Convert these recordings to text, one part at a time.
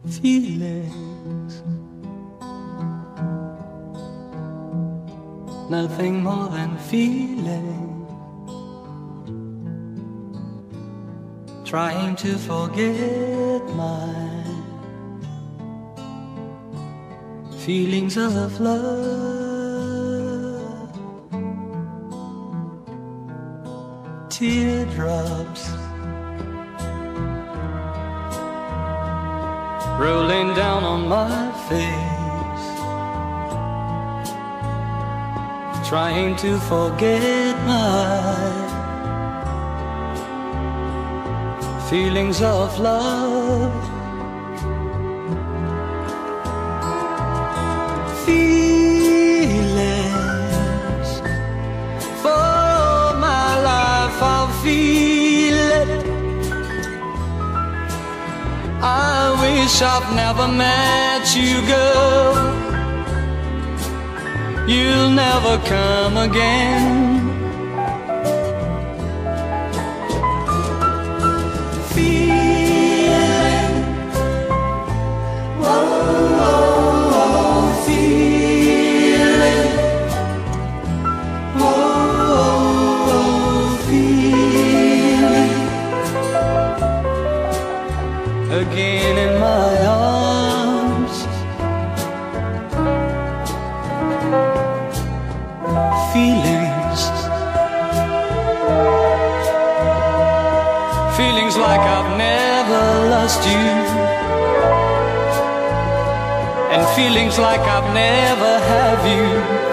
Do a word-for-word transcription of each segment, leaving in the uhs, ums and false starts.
feelings, nothing more than feeling, trying to forget my feelings of love. Teardrops rolling down on my face, trying to forget my feelings of love. Feelings, for all my life I'll feel it. I wish I've never met you, girl. You'll never come again. Feeling, whoa, whoa, whoa, feeling, whoa, whoa, whoa, feeling, again in my arms. Feelings, feelings like I've never lost you, and feelings like I've never have you,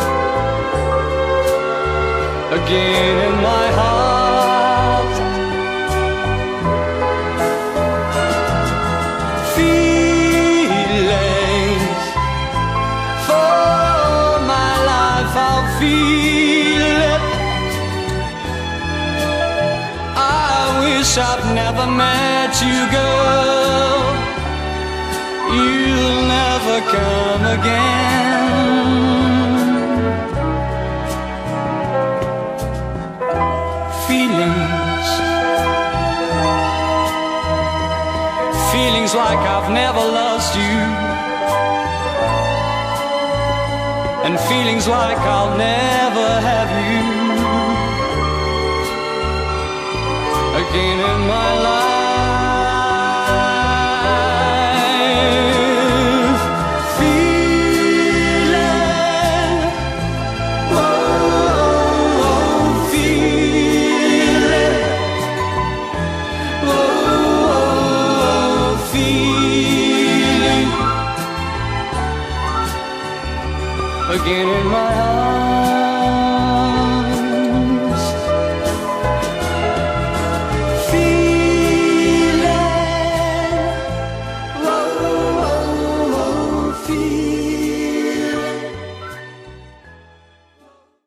again in my heart. Feelings, for all my life I'll feel it. I've never met you, girl. You'll never come again. Feelings, feelings like I've never lost you, and feelings like I'll never have you, again in my life. Feeling, whoa, whoa, feeling, whoa, whoa, feeling, again in my heart.